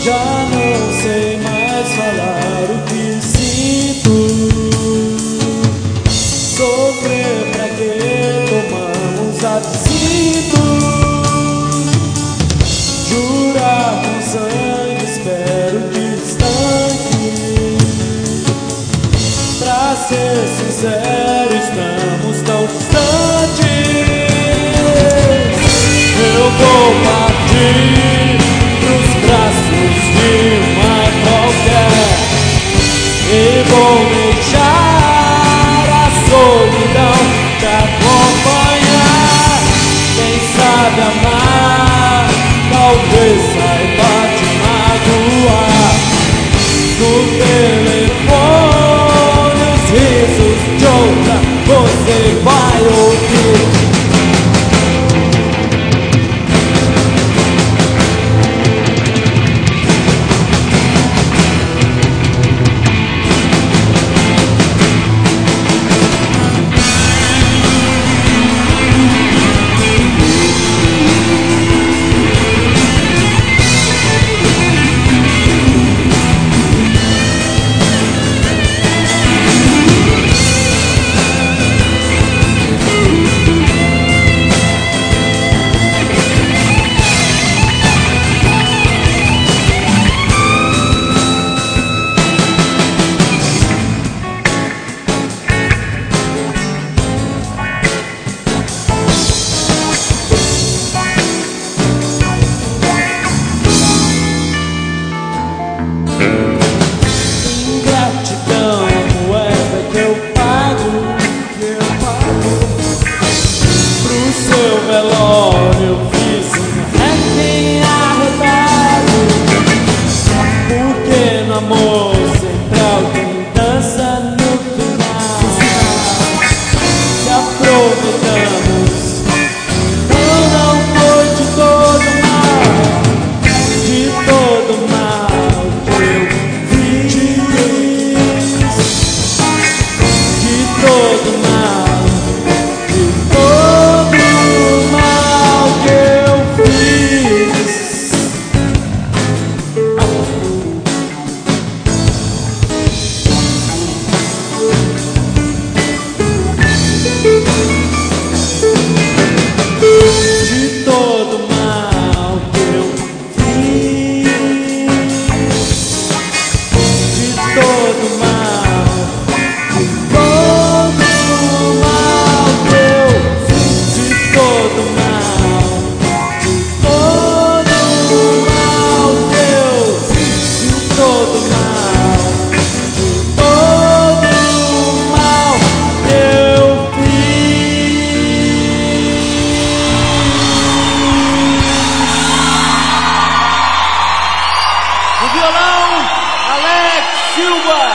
Já não sei mais falar o que sinto. Sofrer pra que tomamos absinto? Jurar com sangue, espero que estanque. Pra ser sincero, estamos tão distantes. Eu vou partir pros braços de uma qualquer e vou deixar a solidão pra acompanhar. Quem sabe amar, talvez saiba te magoar. No telefone os risos de outra você vai ouvir. Ingratidão, moeda que eu pago pro seu velório. Eu fiz um requiem arretado, porque no amor sempre alguém dança no final. Se aproveitamos, então não foi de todo mal, de todo mal que eu fiz, de todo mal, de todo mal que eu fiz. De todo mal que eu fiz, de todo mal, de todo mal que eu fiz, de todo mal, de todo mal que eu fiz, de todo mal, de todo mal que eu fiz. No violão, Alex Silva.